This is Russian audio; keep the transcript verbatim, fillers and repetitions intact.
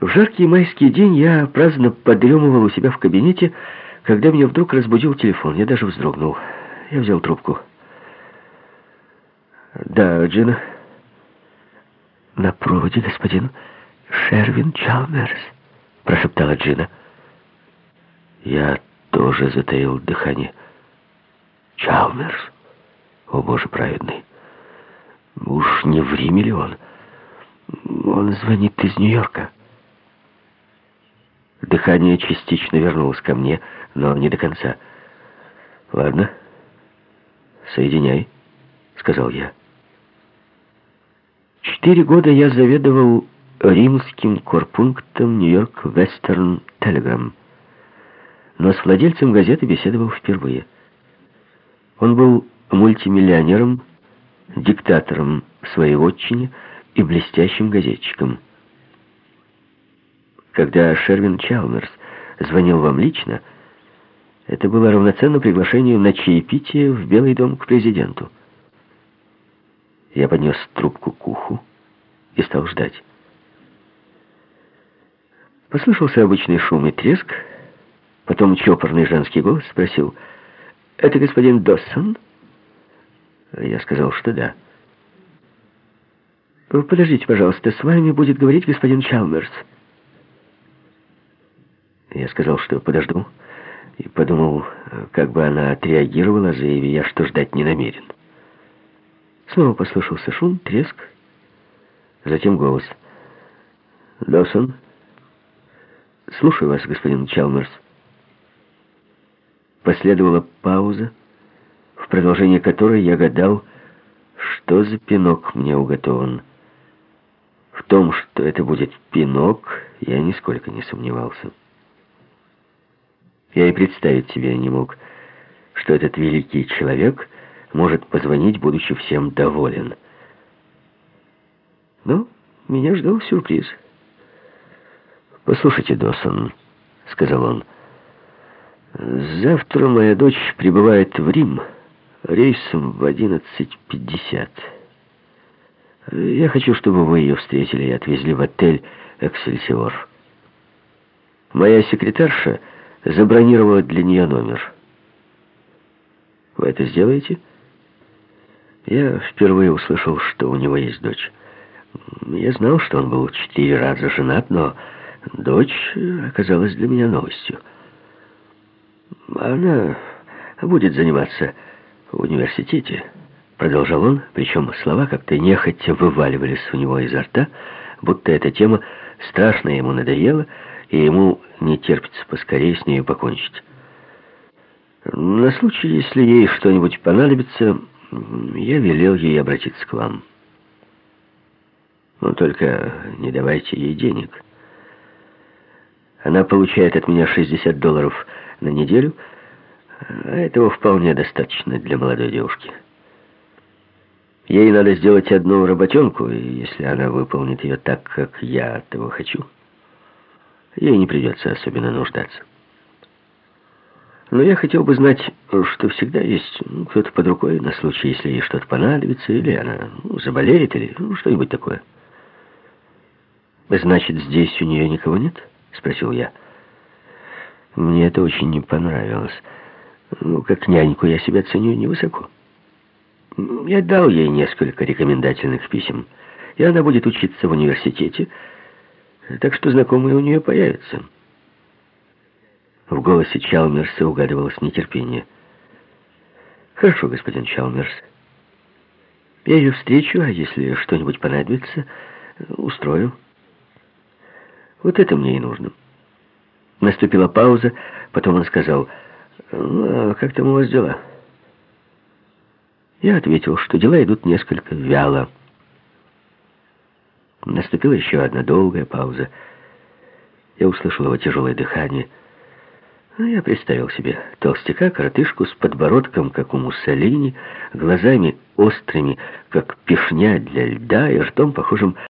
В жаркий майский день я праздно подремывал у себя в кабинете, когда меня вдруг разбудил телефон. Я даже вздрогнул. Я взял трубку. «Да, Джина?» «На проводе, господин Шервин Чалмерс», — прошептала Джина. Я тоже затаил дыхание. «Чалмерс? О, Боже праведный! Уж не в Риме ли он? Он звонит из Нью-Йорка». Дыхание частично вернулось ко мне, но не до конца. «Ладно, соединяй», — сказал я. Четыре года я заведовал римским корпунктом Нью-Йорк Вестерн Телеграм, но с владельцем газеты беседовал впервые. Он был мультимиллионером, диктатором в своей вотчине и блестящим газетчиком. Когда Шервин Чалмерс звонил вам лично, это было равноценно приглашению на чаепитие в Белый дом к президенту. Я поднес трубку к уху и стал ждать. Послышался обычный шум и треск, потом чопорный женский голос спросил: «Это господин Доссон?» Я сказал, что да. «Подождите, пожалуйста, с вами будет говорить господин Чалмерс». Я сказал, что подожду, и подумал, как бы она отреагировала, заявив я, что ждать не намерен. Снова послышался шум, треск, затем голос. «Доссон?» «Слушаю вас, господин Чалмерс». Последовала пауза, в продолжение которой я гадал, что за пинок мне уготован. В том, что это будет пинок, я нисколько не сомневался. Я и представить себе не мог, что этот великий человек может позвонить, будучи всем доволен. Но меня ждал сюрприз. «Послушайте, Доссон», — сказал он, — «завтра моя дочь прибывает в Рим рейсом в одиннадцать пятьдесят. Я хочу, чтобы вы ее встретили и отвезли в отель «Эксельсиор». Моя секретарша забронировала для нее номер. Вы это сделаете?» Я впервые услышал, что у него есть дочь. Я знал, что он был четыре раза женат, но дочь оказалась для меня новостью. «Она будет заниматься в университете», — продолжал он, причем слова как-то нехотя вываливались у него изо рта, будто эта тема страшно ему надоела, и ему не терпится поскорее с нею покончить. «На случай, если ей что-нибудь понадобится, я велел ей обратиться к вам. Но только не давайте ей денег. Она получает от меня шестьдесят долларов на неделю, а этого вполне достаточно для молодой девушки. Ей надо сделать одну работенку, и если она выполнит ее так, как я этого хочу, ей не придется особенно нуждаться. Но я хотел бы знать, что всегда есть ну, кто-то под рукой на случай, если ей что-то понадобится, или она ну, заболеет, или ну, что-нибудь такое». «Значит, здесь у нее никого нет?» — спросил я. Мне это очень не понравилось. Ну, как няньку я себя ценю невысоко. Я дал ей несколько рекомендательных писем, и она будет учиться в университете, так что знакомые у нее появятся. В голосе Чалмерса угадывалось нетерпение. «Хорошо, господин Чалмерс. Я ее встречу, а если что-нибудь понадобится, устрою. Вот это мне и нужно». Наступила пауза, потом он сказал: «Ну, а как там у вас дела?» Я ответил, что дела идут несколько вяло. Наступила еще одна долгая пауза. Я услышал его тяжелое дыхание. Ну, я представил себе толстяка, коротышку с подбородком, как у Муссолини, глазами острыми, как пешня для льда, и ртом, похожим